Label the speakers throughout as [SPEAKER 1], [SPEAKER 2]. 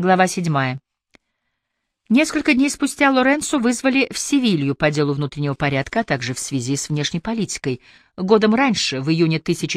[SPEAKER 1] Глава 7. Несколько дней спустя Лоренцо вызвали в Севилью по делу внутреннего порядка, а также в связи с внешней политикой. Годом раньше, в июне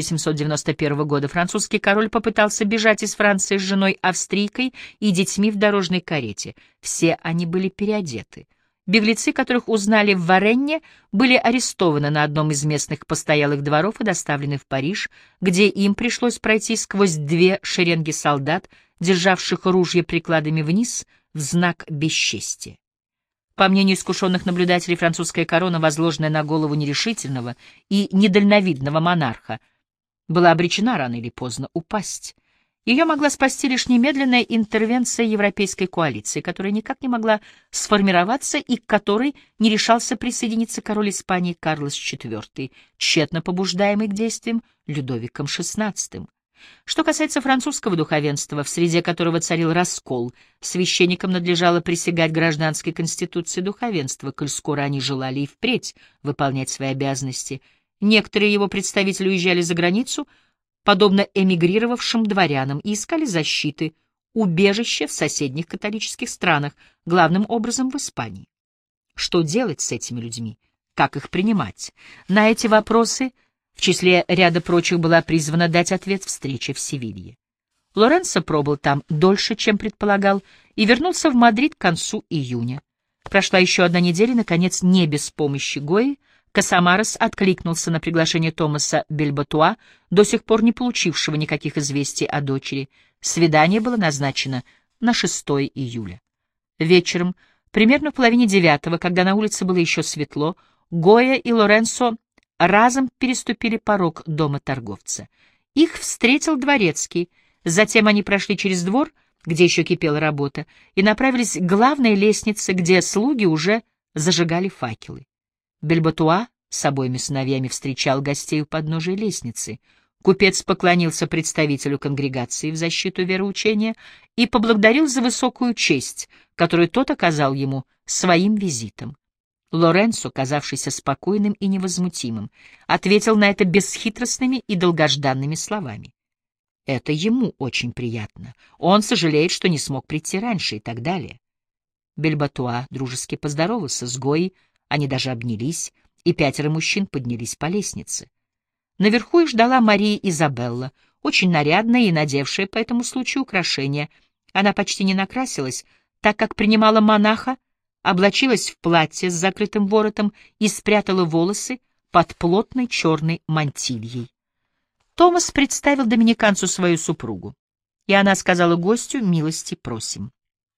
[SPEAKER 1] 1791 года, французский король попытался бежать из Франции с женой-австрийкой и детьми в дорожной карете. Все они были переодеты. Беглецы, которых узнали в Варенне, были арестованы на одном из местных постоялых дворов и доставлены в Париж, где им пришлось пройти сквозь две шеренги солдат, державших ружья прикладами вниз в знак бесчестия. По мнению искушенных наблюдателей, французская корона, возложенная на голову нерешительного и недальновидного монарха, была обречена рано или поздно упасть. Ее могла спасти лишь немедленная интервенция европейской коалиции, которая никак не могла сформироваться и к которой не решался присоединиться король Испании Карлос IV, тщетно побуждаемый к действиям Людовиком XVI. Что касается французского духовенства, в среде которого царил раскол, священникам надлежало присягать гражданской конституции духовенства, коль скоро они желали и впредь выполнять свои обязанности. Некоторые его представители уезжали за границу, подобно эмигрировавшим дворянам, и искали защиты, убежища в соседних католических странах, главным образом в Испании. Что делать с этими людьми? Как их принимать? На эти вопросы в числе ряда прочих была призвана дать ответ встреча в Севилье. Лоренцо пробыл там дольше, чем предполагал, и вернулся в Мадрид к концу июня. Прошла еще одна неделя, и, наконец, не без помощи Гои, Касамарес откликнулся на приглашение Томаса Бельботуа, до сих пор не получившего никаких известий о дочери. Свидание было назначено на 6 июля. Вечером, примерно в половине 9, когда на улице было еще светло, Гоя и Лоренцо разом переступили порог дома торговца. Их встретил дворецкий, затем они прошли через двор, где еще кипела работа, и направились к главной лестнице, где слуги уже зажигали факелы. Бельботуа с обоими сыновьями встречал гостей у подножия лестницы. Купец поклонился представителю конгрегации в защиту вероучения и поблагодарил за высокую честь, которую тот оказал ему своим визитом. Лоренцо, казавшийся спокойным и невозмутимым, ответил на это бесхитростными и долгожданными словами. Это ему очень приятно. Он сожалеет, что не смог прийти раньше и так далее. Бельботуа дружески поздоровался с Гоей, они даже обнялись, и 5 мужчин поднялись по лестнице. Наверху их ждала Мария Изабелла, очень нарядная и надевшая по этому случаю украшения. Она почти не накрасилась, так как принимала монаха, облачилась в платье с закрытым воротом и спрятала волосы под плотной черной мантильей. Томас представил доминиканцу свою супругу, и она сказала гостю: «Милости просим».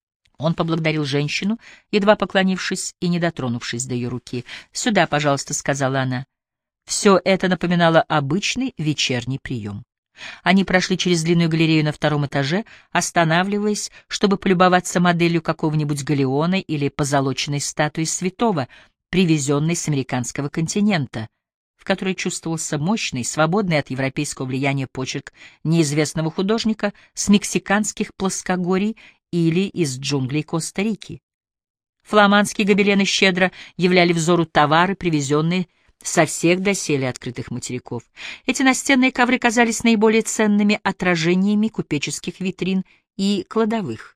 [SPEAKER 1] Он поблагодарил женщину, едва поклонившись и не дотронувшись до ее руки. «Сюда, пожалуйста», — сказала она. Все это напоминало обычный вечерний прием. Они прошли через длинную галерею на 2 этаже, останавливаясь, чтобы полюбоваться моделью какого-нибудь галеона или позолоченной статуи святого, привезенной с американского континента, в которой чувствовался мощный, свободный от европейского влияния почерк неизвестного художника с мексиканских плоскогорий или из джунглей Коста-Рики. Фламандские гобелены щедро являли взору товары, привезенные со всех доселе открытых материков. Эти настенные ковры казались наиболее ценными отражениями купеческих витрин и кладовых.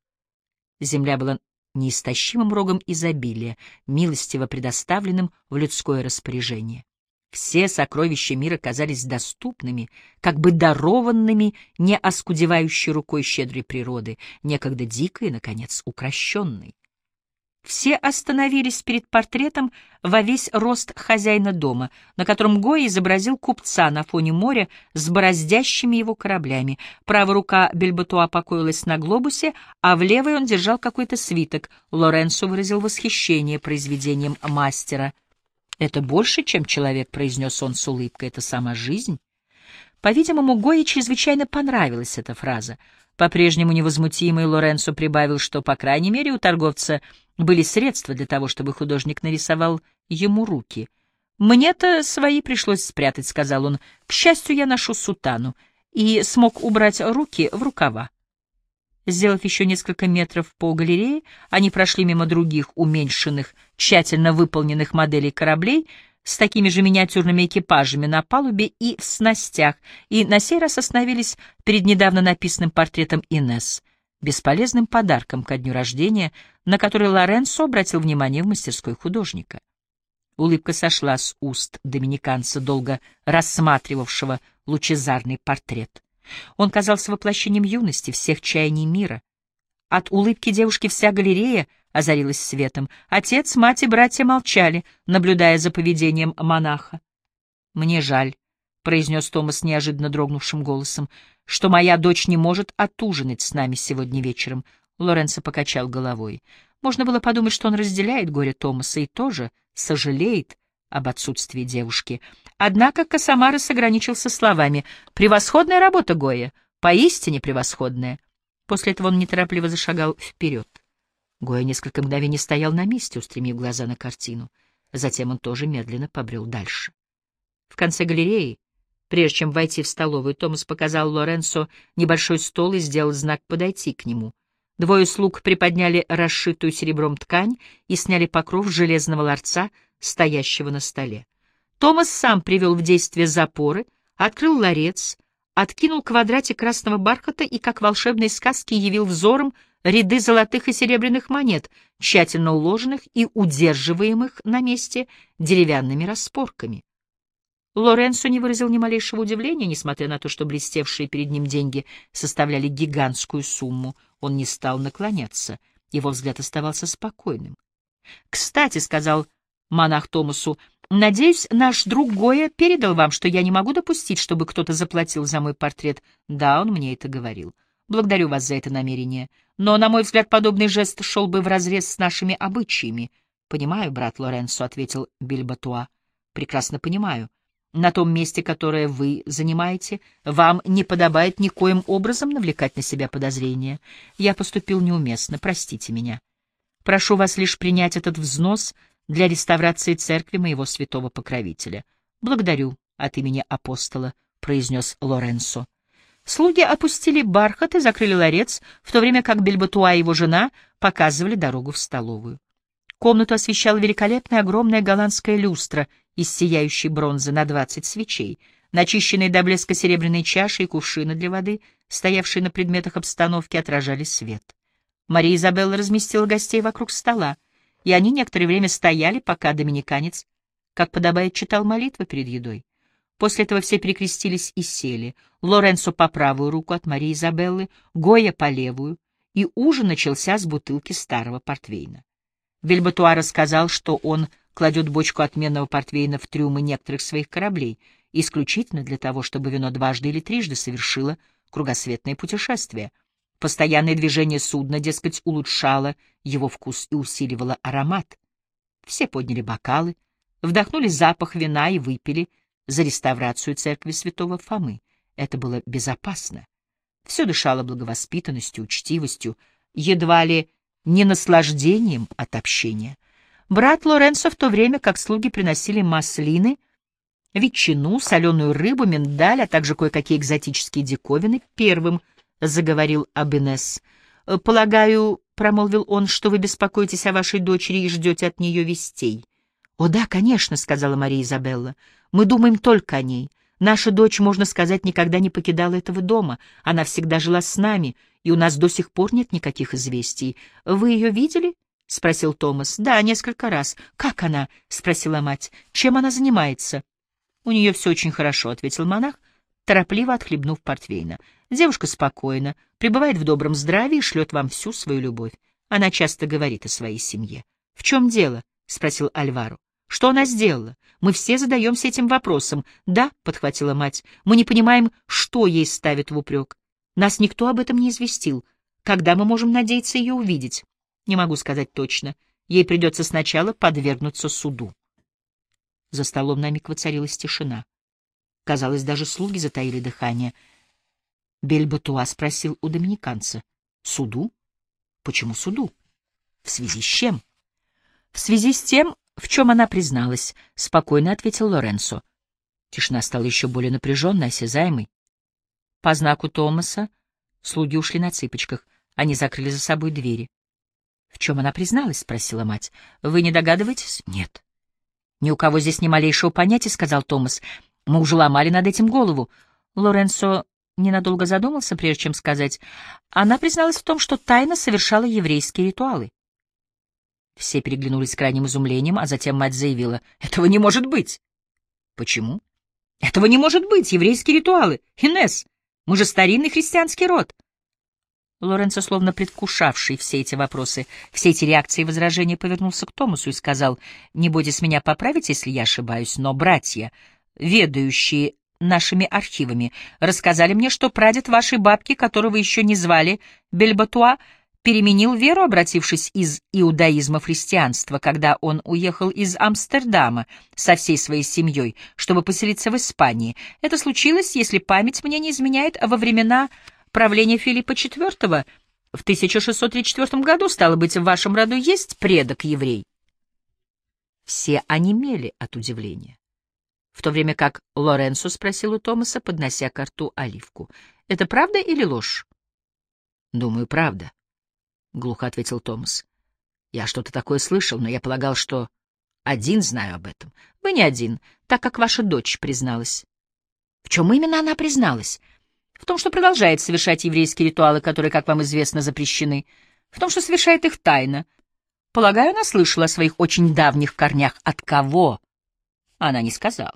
[SPEAKER 1] Земля была неистощимым рогом изобилия, милостиво предоставленным в людское распоряжение. Все сокровища мира казались доступными, как бы дарованными не оскудевающей рукой щедрой природы, некогда дикой и, наконец, укращенной. Все остановились перед портретом во весь рост хозяина дома, на котором Гоя изобразил купца на фоне моря с бороздящими его кораблями. Правая рука Бельботуа покоилась на глобусе, а в левой он держал какой-то свиток. Лоренцо выразил восхищение произведением мастера. «Это больше, чем человек», — произнес он с улыбкой, — «это сама жизнь». По-видимому, Гойе чрезвычайно понравилась эта фраза. По-прежнему невозмутимый Лоренцо прибавил, что, по крайней мере, у торговца были средства для того, чтобы художник нарисовал ему руки. «Мне-то свои пришлось спрятать», — сказал он. «К счастью, я ношу сутану и смог убрать руки в рукава». Сделав еще несколько метров по галерее, они прошли мимо других уменьшенных, тщательно выполненных моделей кораблей с такими же миниатюрными экипажами на палубе и в снастях, и на сей раз остановились перед недавно написанным портретом Инесс. бесполезным подарком ко дню рождения, на который Лоренцо обратил внимание в мастерской художника. Улыбка сошла с уст доминиканца, долго рассматривавшего лучезарный портрет. Он казался воплощением юности, всех чаяний мира. От улыбки девушки вся галерея озарилась светом. Отец, мать и братья молчали, наблюдая за поведением монаха. «Мне жаль», — произнес Томас неожиданно дрогнувшим голосом, — «что моя дочь не может отужинать с нами сегодня вечером». Лоренцо покачал головой. Можно было подумать, что он разделяет горе Томаса и тоже сожалеет об отсутствии девушки. Однако Касамарес ограничился словами: «Превосходная работа, Гойя, поистине превосходная». После этого он неторопливо зашагал вперед. Гойя несколько мгновений стоял на месте, устремив глаза на картину. Затем он тоже медленно побрел дальше. В конце галереи, прежде чем войти в столовую, Томас показал Лоренцо небольшой стол и сделал знак подойти к нему. Двое слуг приподняли расшитую серебром ткань и сняли покров железного ларца, стоящего на столе. Томас сам привел в действие запоры, открыл ларец, откинул квадратик красного бархата и, как в волшебной сказке, явил взором ряды золотых и серебряных монет, тщательно уложенных и удерживаемых на месте деревянными распорками. Лоренцо не выразил ни малейшего удивления, несмотря на то, что блестевшие перед ним деньги составляли гигантскую сумму. Он не стал наклоняться, его взгляд оставался спокойным. «Кстати», — сказал монах Томасу, — «надеюсь, наш друг Гойя передал вам, что я не могу допустить, чтобы кто-то заплатил за мой портрет». «Да, он мне это говорил. Благодарю вас за это намерение. Но, на мой взгляд, подобный жест шел бы вразрез с нашими обычаями». «Понимаю, брат Лоренцо», — ответил Бильбатуа. «Прекрасно понимаю. На том месте, которое вы занимаете, вам не подобает никоим образом навлекать на себя подозрения. Я поступил неуместно, простите меня. Прошу вас лишь принять этот взнос для реставрации церкви моего святого покровителя. Благодарю от имени апостола», — произнес Лоренцо. Слуги опустили бархат и закрыли ларец, в то время как Бильбатуа и его жена показывали дорогу в столовую. Комнату освещала великолепная огромная голландская люстра из сияющей бронзы на 20 свечей. Начищенные до блеска серебряные чаши и кувшины для воды, стоявшие на предметах обстановки, отражали свет. Мария Изабелла разместила гостей вокруг стола, и они некоторое время стояли, пока доминиканец, как подобает, читал молитвы перед едой. После этого все перекрестились и сели. Лоренцо по правую руку от Марии Изабеллы, Гойя по левую, и ужин начался с бутылки старого портвейна. Бильбатуа рассказал, что он кладет бочку отменного портвейна в трюмы некоторых своих кораблей, исключительно для того, чтобы вино дважды или трижды совершило кругосветное путешествие. Постоянное движение судна, дескать, улучшало его вкус и усиливало аромат. Все подняли бокалы, вдохнули запах вина и выпили за реставрацию церкви святого Фомы. Это было безопасно. Все дышало благовоспитанностью, учтивостью, едва ли не наслаждением от общения. Брат Лоренцо, в то время как слуги приносили маслины, ветчину, соленую рыбу, миндаль, а также кое-какие экзотические диковины, первым заговорил об Инесс. «Полагаю, — промолвил он, — что вы беспокоитесь о вашей дочери и ждете от нее вестей». «О да, конечно, — сказала Мария Изабелла, — мы думаем только о ней. Наша дочь, можно сказать, никогда не покидала этого дома. Она всегда жила с нами, и у нас до сих пор нет никаких известий. Вы ее видели?» — спросил Томас. «Да, несколько раз». «Как она?» — спросила мать. «Чем она занимается?» «У нее все очень хорошо», — ответил монах, торопливо отхлебнув портвейна. «Девушка спокойна, пребывает в добром здравии и шлет вам всю свою любовь. Она часто говорит о своей семье». «В чем дело?» — спросил Альваро. «Что она сделала? Мы все задаемся этим вопросом». «Да», — подхватила мать, — «мы не понимаем, что ей ставят в упрек. Нас никто об этом не известил. Когда мы можем надеяться ее увидеть?» «Не могу сказать точно. Ей придется сначала подвергнуться суду». За столом на миг воцарилась тишина. Казалось, даже слуги затаили дыхание. Бельбатуа спросил у доминиканца: «Суду? Почему суду? В связи с чем?» «В связи с тем, в чем она призналась», — спокойно ответил Лоренцо. Тишина стала еще более напряженной, осязаемой. По знаку Томаса слуги ушли на цыпочках. Они закрыли за собой двери. «В чем она призналась?» — спросила мать. «Вы не догадываетесь?» «Нет». «Ни у кого здесь ни малейшего понятия», — сказал Томас. «Мы уже ломали над этим голову». Лоренцо ненадолго задумался, прежде чем сказать. Она призналась в том, что тайно совершала еврейские ритуалы. Все переглянулись с крайним изумлением, а затем мать заявила: «Этого не может быть!» «Почему?» «Этого не может быть! Еврейские ритуалы! Инесс, мы же старинный христианский род!» Лоренцо, словно предвкушавший все эти вопросы, все эти реакции и возражения, повернулся к Томасу и сказал: «Не бойтесь меня поправить, если я ошибаюсь, но братья, ведающие нашими архивами, рассказали мне, что прадед вашей бабки, которого еще не звали Бельбатуа, переменил веру, обратившись из иудаизма в христианство, когда он уехал из Амстердама со всей своей семьей, чтобы поселиться в Испании. Это случилось, если память мне не изменяет, во времена правления Филиппа IV в 1634 году. Стало быть, в вашем роду есть предок-еврей?» Все онемели от удивления, в то время как Лоренцо спросил у Томаса, поднося ко рту оливку: «Это правда или ложь?» «Думаю, правда», — глухо ответил Томас. «Я что-то такое слышал, но я полагал, что один знаю об этом». «Вы не один, так как ваша дочь призналась». «В чем именно она призналась?» «В том, что продолжает совершать еврейские ритуалы, которые, как вам известно, запрещены. В том, что совершает их тайно. Полагаю, она слышала о своих очень давних корнях. От кого?» Она не сказала.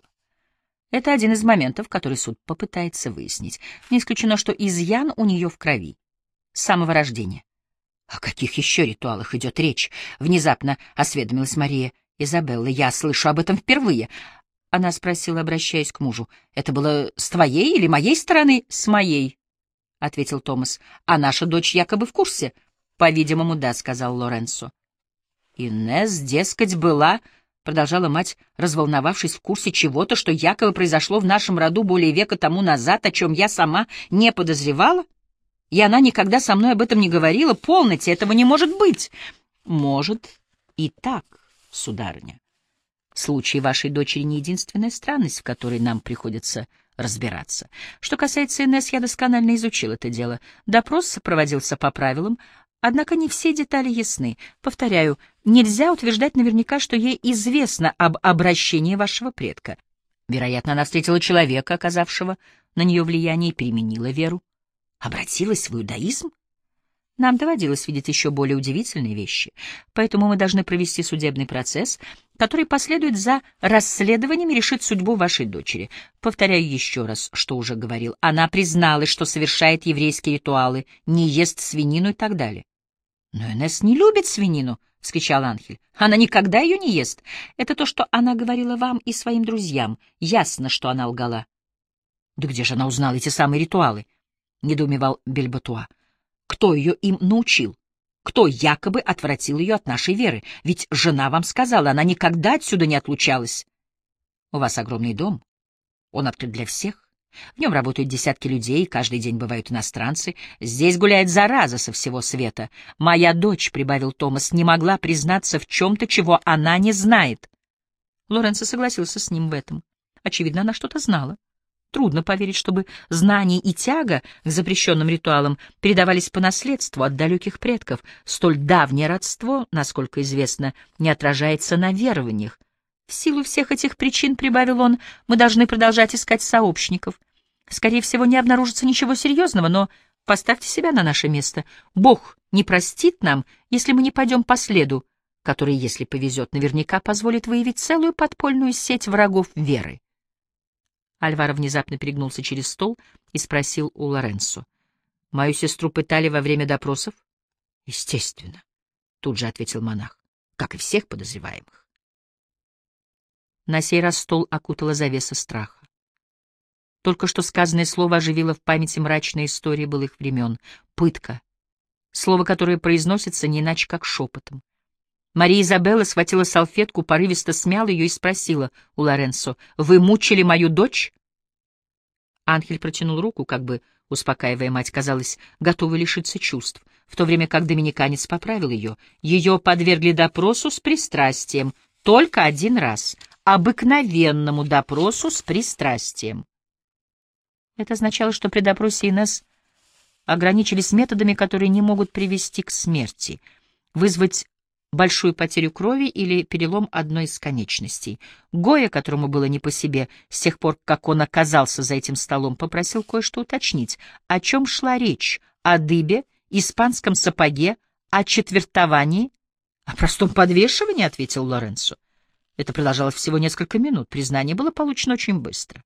[SPEAKER 1] Это один из моментов, который суд попытается выяснить. Не исключено, что изъян у нее в крови. С самого рождения. «О каких еще ритуалах идет речь?» — внезапно осведомилась Мария Изабелла. «Я слышу об этом впервые». Она спросила, обращаясь к мужу: «Это было с твоей или моей стороны?» «С моей», — ответил Томас. «А наша дочь якобы в курсе?» «По-видимому, да», — сказал Лоренцо. «Инесс, дескать, была...» — продолжала мать, разволновавшись, «в курсе чего-то, что якобы произошло в нашем роду более века тому назад, о чем я сама не подозревала? И она никогда со мной об этом не говорила. Полноте, этого не может быть!» «Может и так, сударыня. Случай вашей дочери не единственная странность, в которой нам приходится разбираться. Что касается Инесс, я досконально изучил это дело. Допрос проводился по правилам, однако не все детали ясны. Повторяю, нельзя утверждать наверняка, что ей известно об обращении вашего предка. Вероятно, она встретила человека, оказавшего на нее влияние, и переменила веру. Обратилась в иудаизм? Нам доводилось видеть еще более удивительные вещи, поэтому мы должны провести судебный процесс, который последует за расследованием и решит судьбу вашей дочери. Повторяю еще раз, что уже говорил. Она призналась, что совершает еврейские ритуалы, не ест свинину и так далее. «Но Инесс не любит свинину!» — вскричал Анхель. «Она никогда ее не ест. Это то, что она говорила вам и своим друзьям. Ясно, что она лгала». «Да где же она узнала эти самые ритуалы?» — недоумевал Бельбатуа. «Кто ее им научил? Кто якобы отвратил ее от нашей веры? Ведь жена вам сказала, она никогда отсюда не отлучалась. У вас огромный дом. Он открыт для всех. В нем работают десятки людей, каждый день бывают иностранцы. Здесь гуляет зараза со всего света. Моя дочь, — прибавил Томас, — не могла признаться в чем-то, чего она не знает». Лоренцо согласился с ним в этом. Очевидно, она что-то знала. Трудно поверить, чтобы знание и тяга к запрещенным ритуалам передавались по наследству от далеких предков. Столь давнее родство, насколько известно, не отражается на верованиях. В силу всех этих причин, — прибавил он, — мы должны продолжать искать сообщников. Скорее всего, не обнаружится ничего серьезного, но поставьте себя на наше место. Бог не простит нам, если мы не пойдем по следу, который, если повезет, наверняка позволит выявить целую подпольную сеть врагов веры. Альваро внезапно перегнулся через стол и спросил у Лоренцо: «Мою сестру пытали во время допросов?» «Естественно», — тут же ответил монах, — «как и всех подозреваемых». На сей раз стол окутала завеса страха. Только что сказанное слово оживило в памяти мрачные истории былых времен. Пытка. Слово, которое произносится не иначе, как шепотом. Мария Изабелла схватила салфетку, порывисто смяла ее и спросила у Лоренцо: «Вы мучили мою дочь?» Анхель протянул руку, как бы успокаивая мать, казалось, готовый лишиться чувств, в то время как доминиканец поправил ее. Ее подвергли допросу с пристрастием только один раз, обыкновенному допросу с пристрастием. Это означало, что при допросе Инесс ограничились методами, которые не могут привести к смерти. Вызвать большую потерю крови или перелом одной из конечностей. Гойя, которому было не по себе с тех пор, как он оказался за этим столом, попросил кое-что уточнить. О чем шла речь? О дыбе, испанском сапоге, о четвертовании? — О простом подвешивании, — ответил Лоренцо. Это продолжалось всего несколько минут. Признание было получено очень быстро.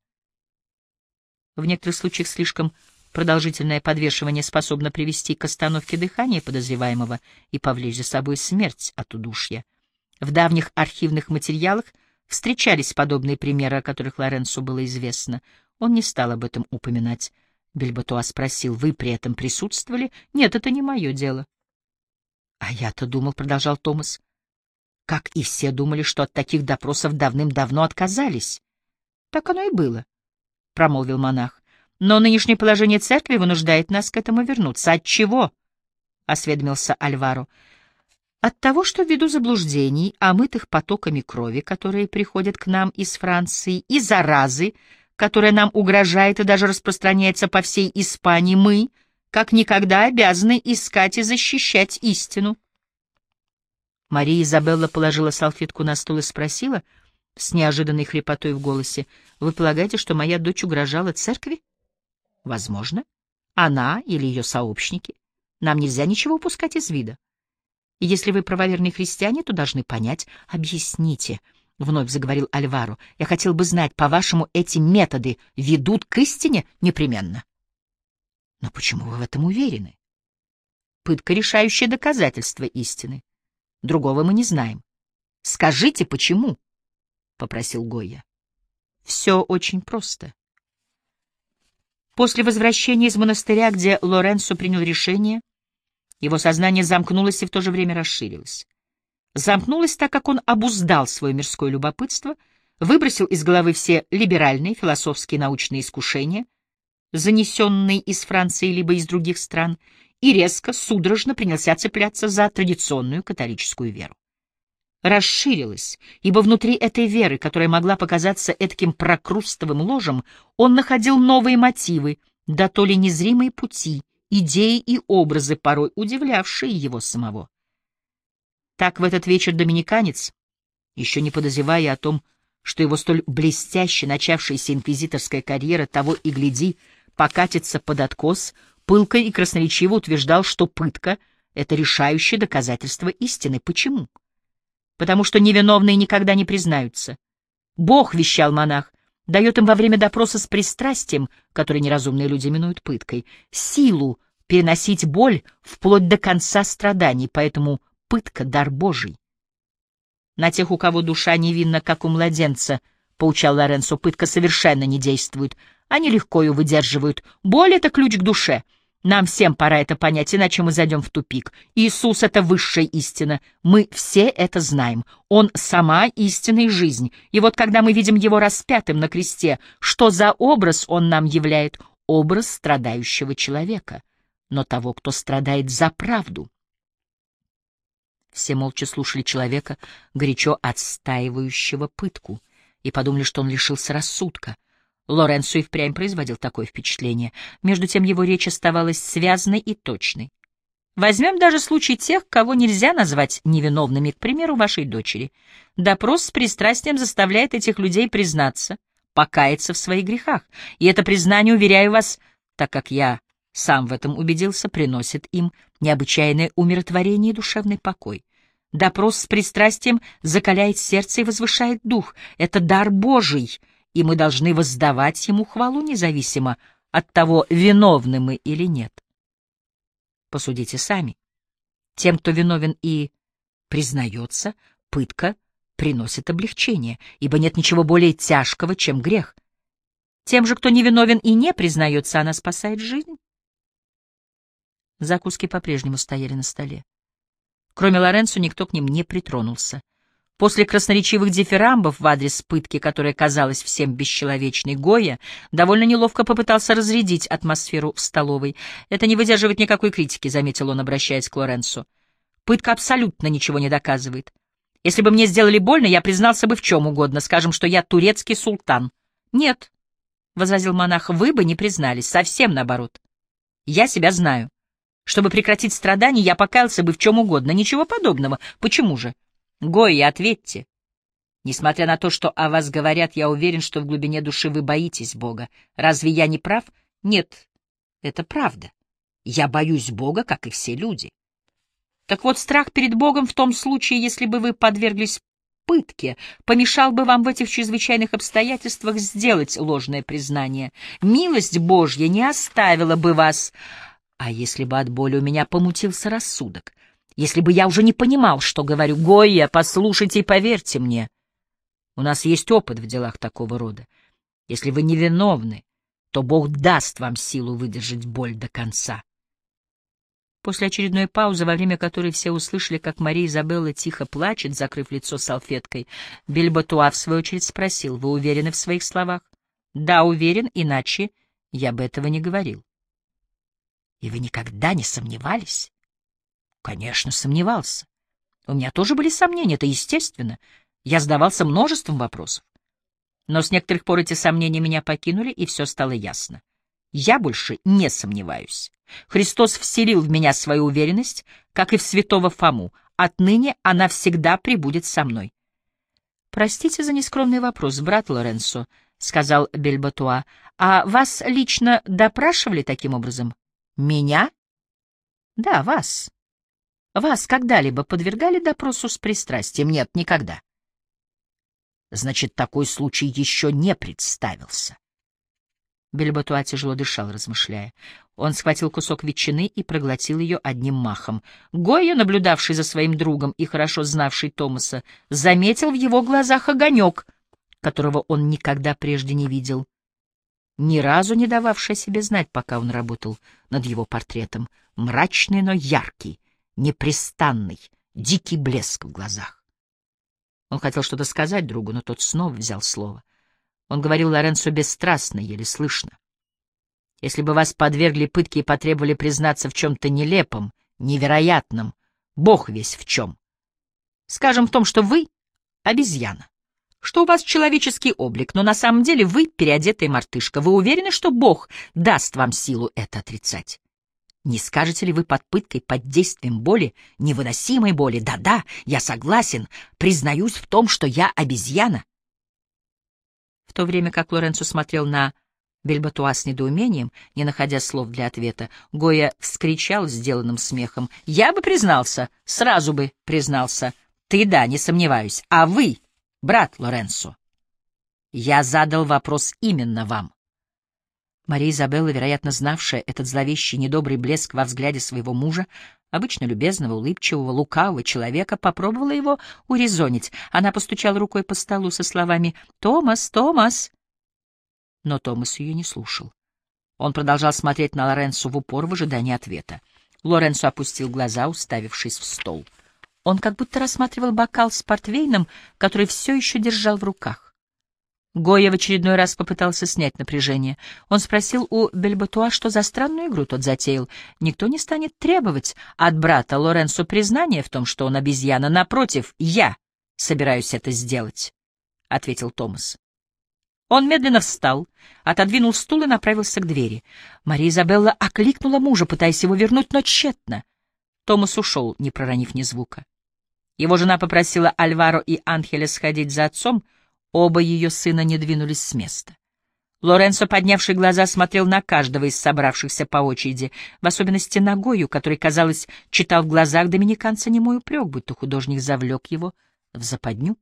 [SPEAKER 1] В некоторых случаях слишком продолжительное подвешивание способно привести к остановке дыхания подозреваемого и повлечь за собой смерть от удушья. В давних архивных материалах встречались подобные примеры, о которых Лоренцо было известно. Он не стал об этом упоминать. Бельботуа спросил: «Вы при этом присутствовали?» «Нет, это не мое дело». «А я-то думал», — продолжал Томас, — «как и все думали, что от таких допросов давным-давно отказались». «Так оно и было», — промолвил монах. «Но нынешнее положение церкви вынуждает нас к этому вернуться». «От чего?» — осведомился Альваро. «От того, что ввиду заблуждений, омытых потоками крови, которые приходят к нам из Франции, и заразы, которая нам угрожает и даже распространяется по всей Испании, мы, как никогда, обязаны искать и защищать истину». Мария Изабелла положила салфетку на стол и спросила с неожиданной хрипотой в голосе: «Вы полагаете, что моя дочь угрожала церкви?» «Возможно. Она или ее сообщники. Нам нельзя ничего упускать из вида. И если вы правоверные христиане, то должны понять». «Объясните», — вновь заговорил Альваро. «Я хотел бы знать, по-вашему, эти методы ведут к истине?» «Непременно». «Но почему вы в этом уверены?» «Пытка — решающее доказательство истины. Другого мы не знаем». «Скажите, почему?» — попросил Гойя. «Все очень просто». После возвращения из монастыря, где Лоренцо принял решение, его сознание замкнулось и в то же время расширилось. Замкнулось, так как он обуздал свое мирское любопытство, выбросил из головы все либеральные, философские, научные искушения, занесенные из Франции либо из других стран, и резко, судорожно принялся цепляться за традиционную католическую веру. Расширилась, ибо внутри этой веры, которая могла показаться эдаким прокрустовым ложем, он находил новые мотивы, да то ли незримые пути, идеи и образы, порой удивлявшие его самого. Так в этот вечер доминиканец, еще не подозревая о том, что его столь блестяще начавшаяся инквизиторская карьера того и гляди покатится под откос, пылко и красноречиво утверждал, что пытка — это решающее доказательство истины. Почему? Потому что невиновные никогда не признаются. Бог, вещал монах, дает им во время допроса с пристрастием, который неразумные люди именуют пыткой, силу переносить боль вплоть до конца страданий, поэтому пытка — дар Божий. На тех, у кого душа невинна, как у младенца, поучал Лоренцо, пытка совершенно не действует. Они легко ее выдерживают. Боль — это ключ к душе. Нам всем пора это понять, иначе мы зайдем в тупик. Иисус — это высшая истина. Мы все это знаем. Он — сама истина и жизнь. И вот когда мы видим его распятым на кресте, что за образ он нам являет? Образ страдающего человека, но того, кто страдает за правду. Все молча слушали человека, горячо отстаивающего пытку, и подумали, что он лишился рассудка. Лоренцо и впрямь производил такое впечатление. Между тем его речь оставалась связной и точной. Возьмем даже случай тех, кого нельзя назвать невиновными, к примеру, вашей дочери. Допрос с пристрастием заставляет этих людей признаться, покаяться в своих грехах. И это признание, уверяю вас, так как я сам в этом убедился, приносит им необычайное умиротворение и душевный покой. Допрос с пристрастием закаляет сердце и возвышает дух. Это дар Божий, и мы должны воздавать ему хвалу независимо от того, виновны мы или нет. Посудите сами. Тем, кто виновен и признается, пытка приносит облегчение, ибо нет ничего более тяжкого, чем грех. Тем же, кто невиновен и не признается, она спасает жизнь. Закуски по-прежнему стояли на столе. Кроме Лоренцо, никто к ним не притронулся. После красноречивых дифирамбов в адрес пытки, которая казалась всем бесчеловечной, Гойя довольно неловко попытался разрядить атмосферу в столовой. «Это не выдерживает никакой критики», — заметил он, обращаясь к Лоренцо. «Пытка абсолютно ничего не доказывает. Если бы мне сделали больно, я признался бы в чем угодно, скажем, что я турецкий султан». «Нет», — возразил монах, — «вы бы не признались, совсем наоборот. Я себя знаю. Чтобы прекратить страдания, я покаялся бы в чем угодно. Ничего подобного. Почему же? Гойя, ответьте. Несмотря на то, что о вас говорят, я уверен, что в глубине души вы боитесь Бога. Разве я не прав? Нет, это правда. Я боюсь Бога, как и все люди. Так вот, страх перед Богом в том случае, если бы вы подверглись пытке, помешал бы вам в этих чрезвычайных обстоятельствах сделать ложное признание. Милость Божья не оставила бы вас. А если бы от боли у меня помутился рассудок? Если бы я уже не понимал, что говорю? Гойя, послушайте и поверьте мне. У нас есть опыт в делах такого рода. Если вы невиновны, то Бог даст вам силу выдержать боль до конца. После очередной паузы, во время которой все услышали, как Мария Изабелла тихо плачет, закрыв лицо салфеткой, Бельботуа в свою очередь спросил: «Вы уверены в своих словах?» «Да, уверен, иначе я бы этого не говорил». «И вы никогда не сомневались?» «Конечно, сомневался. У меня тоже были сомнения, это естественно. Я задавался множеством вопросов. Но с некоторых пор эти сомнения меня покинули, и все стало ясно. Я больше не сомневаюсь. Христос вселил в меня свою уверенность, как и в святого Фому. Отныне она всегда пребудет со мной». «Простите за нескромный вопрос, брат Лоренцо», — сказал Бельботуа. «А вас лично допрашивали таким образом?» «Меня?» «Да, вас. Вас когда-либо подвергали допросу с пристрастием?» «Нет, никогда». «Значит, такой случай еще не представился». Бельботуа тяжело дышал, размышляя. Он схватил кусок ветчины и проглотил ее одним махом. Гойя, наблюдавший за своим другом и хорошо знавший Томаса, заметил в его глазах огонек, которого он никогда прежде не видел, ни разу не дававший о себе знать, пока он работал над его портретом. Мрачный, но яркий, непрестанный, дикий блеск в глазах. Он хотел что-то сказать другу, но тот снова взял слово. Он говорил Лоренцо бесстрастно, еле слышно. «Если бы вас подвергли пытке и потребовали признаться в чем-то нелепом, невероятном, Бог весь в чем. Скажем, в том, что вы — обезьяна, что у вас человеческий облик, но на самом деле вы — переодетая мартышка. Вы уверены, что Бог даст вам силу это отрицать? Не скажете ли вы под пыткой, под действием боли, невыносимой боли? Да-да, я согласен, признаюсь в том, что я обезьяна». В то время как Лоренцо смотрел на Бельботуа с недоумением, не находя слов для ответа, Гойя вскричал сделанным смехом: «Я бы признался, сразу бы признался. Ты, да, не сомневаюсь. А вы, брат Лоренцо?» «Я задал вопрос именно вам». Мария Изабелла, вероятно, знавшая этот зловещий недобрый блеск во взгляде своего мужа, обычно любезного, улыбчивого, лукавого человека, попробовала его урезонить. Она постучала рукой по столу со словами: «Томас, Томас!» Но Томас ее не слушал. Он продолжал смотреть на Лоренцо в упор в ожидании ответа. Лоренцо опустил глаза, уставившись в стол. Он как будто рассматривал бокал с портвейном, который все еще держал в руках. Гойя в очередной раз попытался снять напряжение. Он спросил у Бельботуа, что за странную игру тот затеял. «Никто не станет требовать от брата Лоренцо признания в том, что он обезьяна. Напротив, я собираюсь это сделать», — ответил Томас. Он медленно встал, отодвинул стул и направился к двери. Мария Изабелла окликнула мужа, пытаясь его вернуть, но тщетно. Томас ушел, не проронив ни звука. Его жена попросила Альваро и Анхеля сходить за отцом. Оба ее сына не двинулись с места. Лоренцо, поднявший глаза, смотрел на каждого из собравшихся по очереди, в особенности на Гойю, который, казалось, читал в глазах доминиканца немой упрек, будто художник завлек его в западню.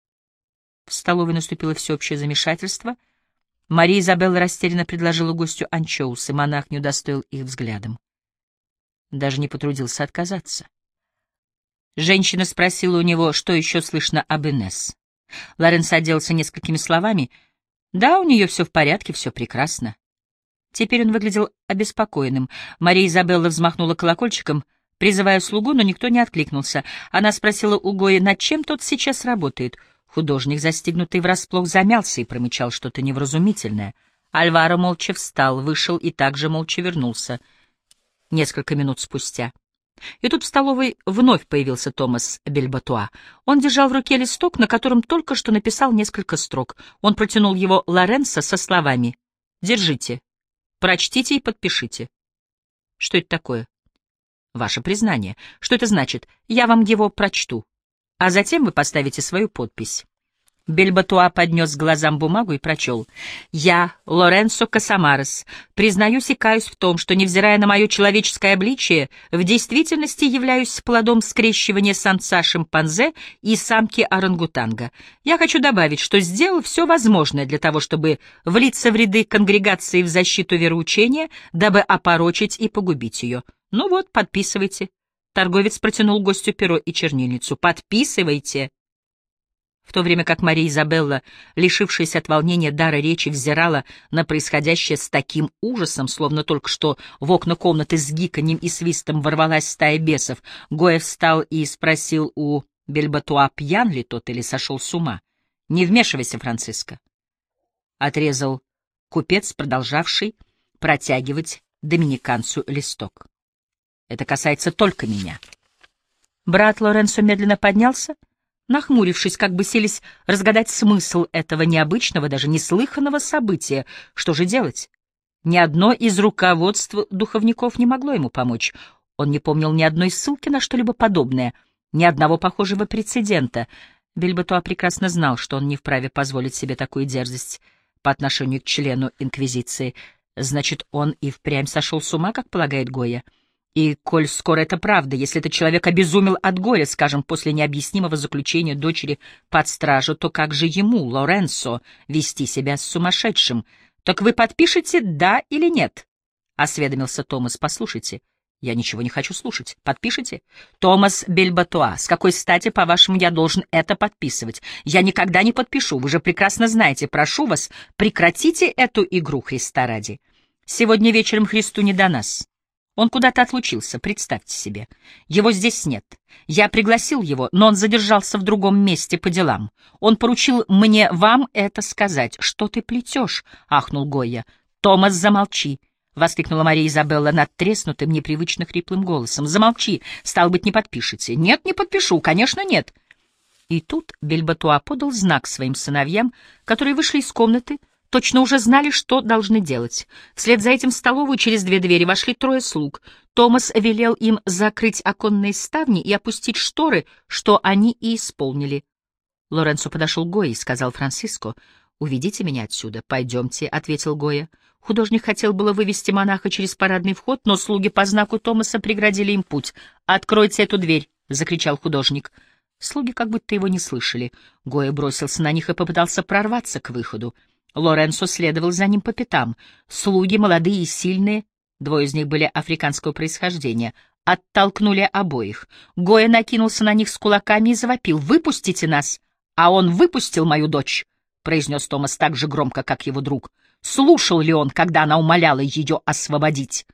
[SPEAKER 1] В столовой наступило всеобщее замешательство. Мария Изабелла растерянно предложила гостю анчоусы, монах не удостоил их взглядом. Даже не потрудился отказаться. Женщина спросила у него, что еще слышно об Инесс. Лоренцо отделался несколькими словами. Да, у нее все в порядке, все прекрасно. Теперь он выглядел обеспокоенным. Мария Изабелла взмахнула колокольчиком, призывая слугу, но никто не откликнулся. Она спросила у Гойи, над чем тот сейчас работает. Художник, застигнутый врасплох, замялся и промычал что-то невразумительное. Альваро молча встал, вышел и также молча вернулся несколько минут спустя. И тут в столовой вновь появился Томас Бельботуа. Он держал в руке листок, на котором только что написал несколько строк. Он протянул его Лоренцо со словами: «Держите, прочтите и подпишите». «Что это такое?» Ваше признание. Что это значит? Я вам его прочту, а затем вы поставите свою подпись. Бельбатуа поднес к глазам бумагу и прочел. «Я, Лоренцо Касамарес, признаюсь и каюсь в том, что, невзирая на мое человеческое обличие, в действительности являюсь плодом скрещивания самца-шимпанзе и самки-орангутанга. Я хочу добавить, что сделал все возможное для того, чтобы влиться в ряды конгрегации в защиту вероучения, дабы опорочить и погубить ее. Ну вот, подписывайте». Торговец протянул гостю перо и чернильницу. «Подписывайте». В то время как Мария Изабелла, лишившаяся от волнения дара речи, взирала на происходящее с таким ужасом, словно только что в окна комнаты с гиканьем и свистом ворвалась стая бесов, Гоя встал и спросил у Бельбатуа, пьян ли тот или сошел с ума. «Не вмешивайся, Франциско», — отрезал купец, продолжавший протягивать доминиканцу листок. «Это касается только меня». Брат Лоренцо медленно поднялся, нахмурившись, как бы селись разгадать смысл этого необычного, даже неслыханного события. Что же делать? Ни одно из руководств духовников не могло ему помочь. Он не помнил ни одной ссылки на что-либо подобное, ни одного похожего прецедента. Бельбатуа прекрасно знал, что он не вправе позволить себе такую дерзость по отношению к члену Инквизиции. Значит, он и впрямь сошел с ума, как полагает Гойя. И, коль скоро это правда, если этот человек обезумел от горя, скажем, после необъяснимого заключения дочери под стражу, то как же ему, Лоренцо, вести себя с сумасшедшим? Так вы подпишете «да» или «нет»? — осведомился Томас. — Послушайте, я ничего не хочу слушать. Подпишите? Томас Бельбатуа, с какой стати, по-вашему, я должен это подписывать? Я никогда не подпишу, вы же прекрасно знаете. Прошу вас, прекратите эту игру, Христа ради. Сегодня вечером Христу не до нас. Он куда-то отлучился, представьте себе. Его здесь нет. Я пригласил его, но он задержался в другом месте по делам. Он поручил мне вам это сказать. Что ты плетешь? — ахнул Гойя. — Томас, замолчи! — воскликнула Мария Изабелла надтреснутым, непривычно хриплым голосом. — Замолчи! Стало быть, не подпишете. — Нет, не подпишу, конечно, нет. И тут Бельбатуа подал знак своим сыновьям, которые вышли из комнаты, точно уже знали, что должны делать. Вслед за этим в столовую через 2 двери вошли 3 слуг. Томас велел им закрыть оконные ставни и опустить шторы, что они и исполнили. Лоренцо подошел к Гойе и сказал: «Франциско, уведите меня отсюда». «Пойдемте», — ответил Гойя. Художник хотел было вывести монаха через парадный вход, но слуги по знаку Томаса преградили им путь. «Откройте эту дверь», — закричал художник. Слуги как будто его не слышали. Гойя бросился на них и попытался прорваться к выходу. Лоренцо следовал за ним по пятам. Слуги, молодые и сильные, 2 из них были африканского происхождения, оттолкнули обоих. Гойя накинулся на них с кулаками и завопил: «Выпустите нас!» «А он выпустил мою дочь», — произнес Томас так же громко, как его друг. «Слушал ли он, когда она умоляла ее освободить?»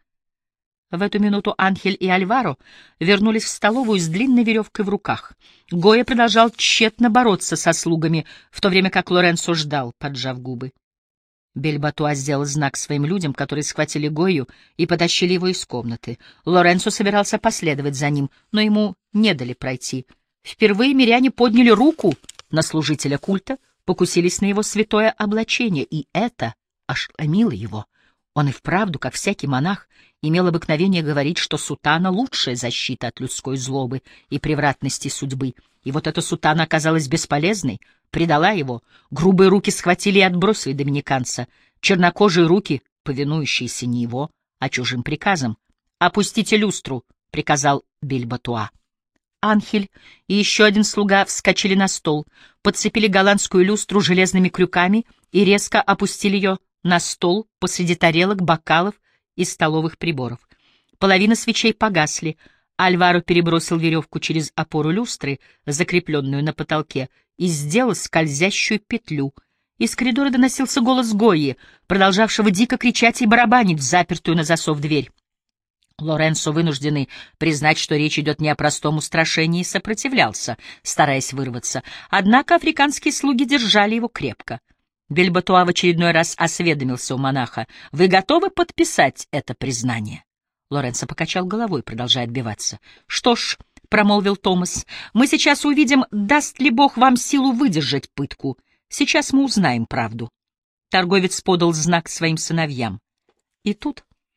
[SPEAKER 1] В эту минуту Анхель и Альваро вернулись в столовую с длинной веревкой в руках. Гойя продолжал тщетно бороться со слугами, в то время как Лоренцо ждал, поджав губы. Бельбатуа сделал знак своим людям, которые схватили Гойю и потащили его из комнаты. Лоренцо собирался последовать за ним, но ему не дали пройти. Впервые миряне подняли руку на служителя культа, покусились на его святое облачение, и это ошеломило его. Он и вправду, как всякий монах, имел обыкновение говорить, что сутана — лучшая защита от людской злобы и превратности судьбы. И вот эта сутана оказалась бесполезной, предала его. Грубые руки схватили и отбросили доминиканца. Чернокожие руки, повинующиеся не его, а чужим приказам. «Опустите люстру», — приказал Бельбатуа. Анхель и еще один слуга вскочили на стол, подцепили голландскую люстру железными крюками и резко опустили ее на стол посреди тарелок, бокалов и столовых приборов. Половина свечей погасли. Альваро перебросил веревку через опору люстры, закрепленную на потолке, и сделал скользящую петлю. Из коридора доносился голос Гойи, продолжавшего дико кричать и барабанить в запертую на засов дверь. Лоренцо, вынужденный признать, что речь идет не о простом устрашении, сопротивлялся, стараясь вырваться. Однако африканские слуги держали его крепко. Бельбатуа в очередной раз осведомился у монаха: «Вы готовы подписать это признание?» Лоренцо покачал головой, продолжая отбиваться. «Что ж», — промолвил Томас, — «мы сейчас увидим, даст ли Бог вам силу выдержать пытку. Сейчас мы узнаем правду». Торговец подал знак своим сыновьям. И тут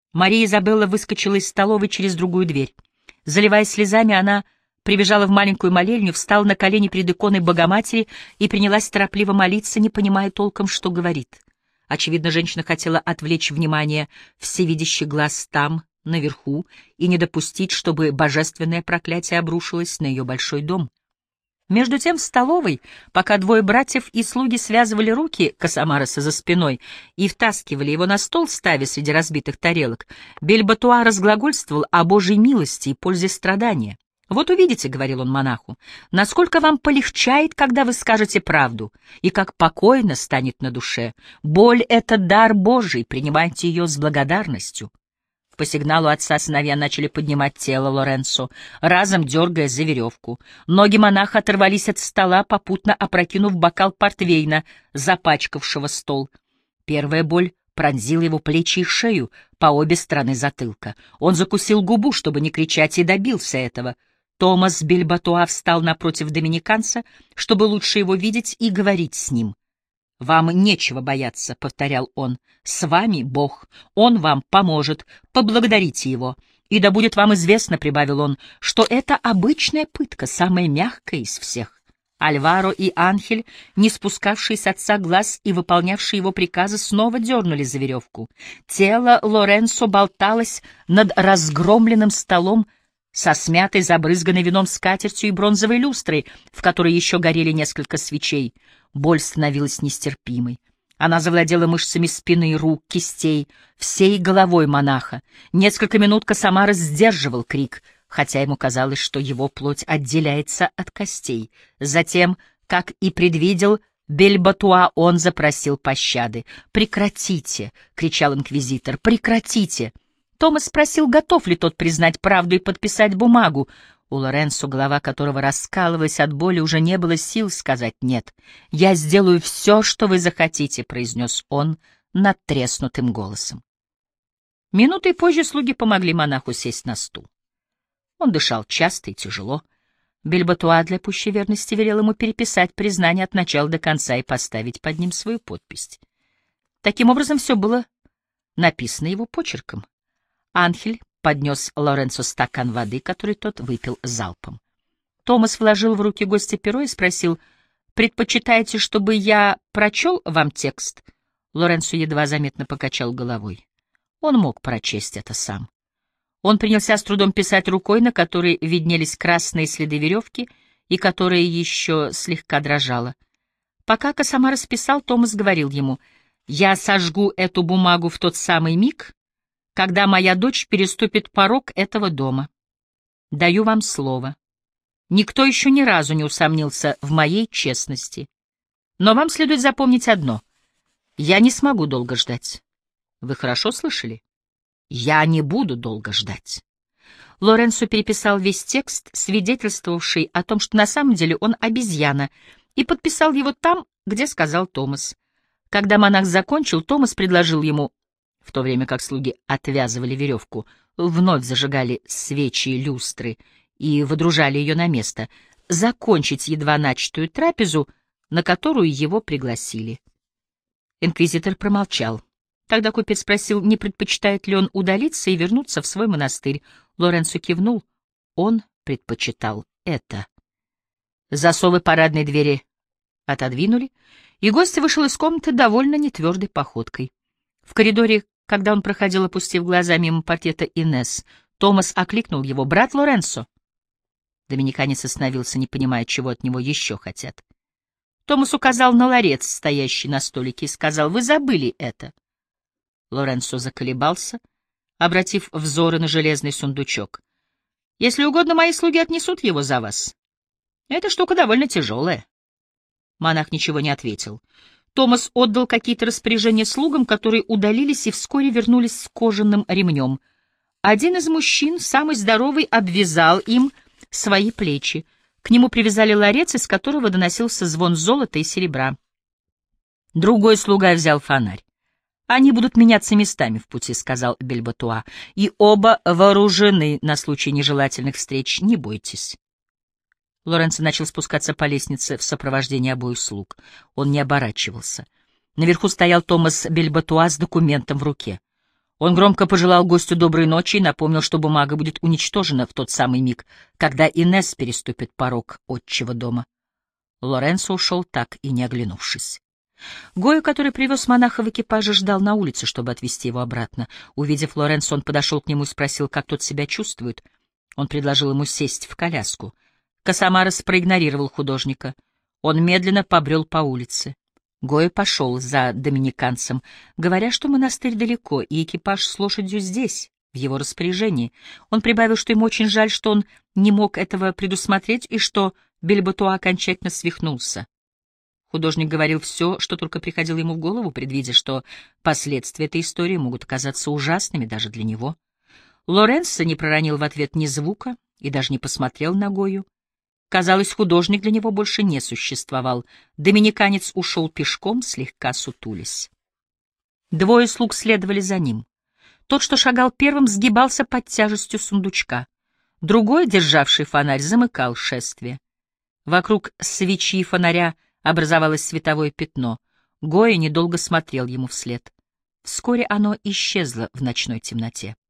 [SPEAKER 1] Мария Изабелла выскочила из столовой через другую дверь. Заливаясь слезами, она прибежала в маленькую молельню, встала на колени перед иконой Богоматери и принялась торопливо молиться, не понимая толком, что говорит. Очевидно, женщина хотела отвлечь внимание всевидящих глаз там, наверху, и не допустить, чтобы божественное проклятие обрушилось на ее большой дом. Между тем в столовой, пока двое братьев и слуги связывали руки Касамароса за спиной и втаскивали его на стол, ставя среди разбитых тарелок, Бельбатуа разглагольствовал о Божьей милости и пользе страдания. «Вот увидите, — говорил он монаху, — насколько вам полегчает, когда вы скажете правду, и как покойно станет на душе. Боль — это дар Божий, принимайте ее с благодарностью». По сигналу отца сыновья начали поднимать тело Лоренцо, разом дергая за веревку. Ноги монаха оторвались от стола, попутно опрокинув бокал портвейна, запачкавшего стол. Первая боль пронзила его плечи и шею по обе стороны затылка. Он закусил губу, чтобы не кричать, и добился этого. Томас Бельбатуа встал напротив доминиканца, чтобы лучше его видеть и говорить с ним. «Вам нечего бояться», — повторял он. «С вами Бог. Он вам поможет. Поблагодарите его. И да будет вам известно, — прибавил он, — что это обычная пытка, самая мягкая из всех». Альваро и Анхель, не спускавшие с отца глаз и выполнявшие его приказы, снова дернули за веревку. Тело Лоренцо болталось над разгромленным столом со смятой, забрызганной вином скатертью и бронзовой люстрой, в которой еще горели несколько свечей. Боль становилась нестерпимой. Она завладела мышцами спины, рук, кистей, всей головой монаха. Несколько минут Касамарос сдерживал крик, хотя ему казалось, что его плоть отделяется от костей. Затем, как и предвидел Бельбатуа, он запросил пощады. «Прекратите!» — кричал инквизитор. «Прекратите!» Томас спросил, готов ли тот признать правду и подписать бумагу. У Лоренцо, голова которого раскалывалась от боли, уже не было сил сказать «нет». «Я сделаю все, что вы захотите», — произнес он надтреснутым голосом. Минутой позже слуги помогли монаху сесть на стул. Он дышал часто и тяжело. Бельбатуа для пущей верности велел ему переписать признание от начала до конца и поставить под ним свою подпись. Таким образом, все было написано его почерком. Анхель поднес Лоренцо стакан воды, который тот выпил залпом. Томас вложил в руки гостя перо и спросил: «Предпочитаете, чтобы я прочел вам текст?» Лоренцо едва заметно покачал головой. Он мог прочесть это сам. Он принялся с трудом писать рукой, на которой виднелись красные следы веревки и которая еще слегка дрожала. Пока Касамарос писал, Томас говорил ему: «Я сожгу эту бумагу в тот самый миг, когда моя дочь переступит порог этого дома. Даю вам слово. Никто еще ни разу не усомнился в моей честности. Но вам следует запомнить одно. Я не смогу долго ждать. Вы хорошо слышали? Я не буду долго ждать». Лоренцо переписал весь текст, свидетельствовавший о том, что на самом деле он обезьяна, и подписал его там, где сказал Томас. Когда монах закончил, Томас предложил ему, в то время как слуги отвязывали веревку, вновь зажигали свечи и люстры и выдружали ее на место, закончить едва начатую трапезу, на которую его пригласили. Инквизитор промолчал. Тогда купец спросил, не предпочитает ли он удалиться и вернуться в свой монастырь. Лоренцо кивнул. Он предпочитал это. Засовы парадной двери отодвинули, и гость вышел из комнаты довольно нетвердой походкой. В коридоре, когда он проходил, опустив глаза мимо портрета Инесс, Томас окликнул его: «Брат Лоренцо!» Доминиканец остановился, не понимая, чего от него еще хотят. Томас указал на ларец, стоящий на столике, и сказал: «Вы забыли это». Лоренцо заколебался, обратив взоры на железный сундучок. «Если угодно, мои слуги отнесут его за вас. Эта штука довольно тяжелая». Монах ничего не ответил. Томас отдал какие-то распоряжения слугам, которые удалились и вскоре вернулись с кожаным ремнем. Один из мужчин, самый здоровый, обвязал им свои плечи. К нему привязали ларец, из которого доносился звон золота и серебра. Другой слуга взял фонарь. «Они будут меняться местами в пути», — сказал Бельбатуа, — «и оба вооружены на случай нежелательных встреч, не бойтесь». Лоренцо начал спускаться по лестнице в сопровождении обоих слуг. Он не оборачивался. Наверху стоял Томас Бельбатуа с документом в руке. Он громко пожелал гостю доброй ночи и напомнил, что бумага будет уничтожена в тот самый миг, когда Инесс переступит порог отчего дома. Лоренцо ушел так и не оглянувшись. Гойо, который привез монаха в экипаже, ждал на улице, чтобы отвезти его обратно. Увидев Лоренцо, он подошел к нему и спросил, как тот себя чувствует. Он предложил ему сесть в коляску. Касамарес проигнорировал художника. Он медленно побрел по улице. Гойо пошел за доминиканцем, говоря, что монастырь далеко, и экипаж с лошадью здесь, в его распоряжении. Он прибавил, что ему очень жаль, что он не мог этого предусмотреть, и что Бельботуа окончательно свихнулся. Художник говорил все, что только приходило ему в голову, предвидя, что последствия этой истории могут оказаться ужасными даже для него. Лоренцо не проронил в ответ ни звука и даже не посмотрел на Гойю. Казалось, художник для него больше не существовал. Доминиканец ушел пешком, слегка сутулясь. Двое слуг следовали за ним. Тот, что шагал первым, сгибался под тяжестью сундучка. Другой, державший фонарь, замыкал шествие. Вокруг свечи и фонаря образовалось световое пятно. Гойо недолго смотрел ему вслед. Вскоре оно исчезло в ночной темноте.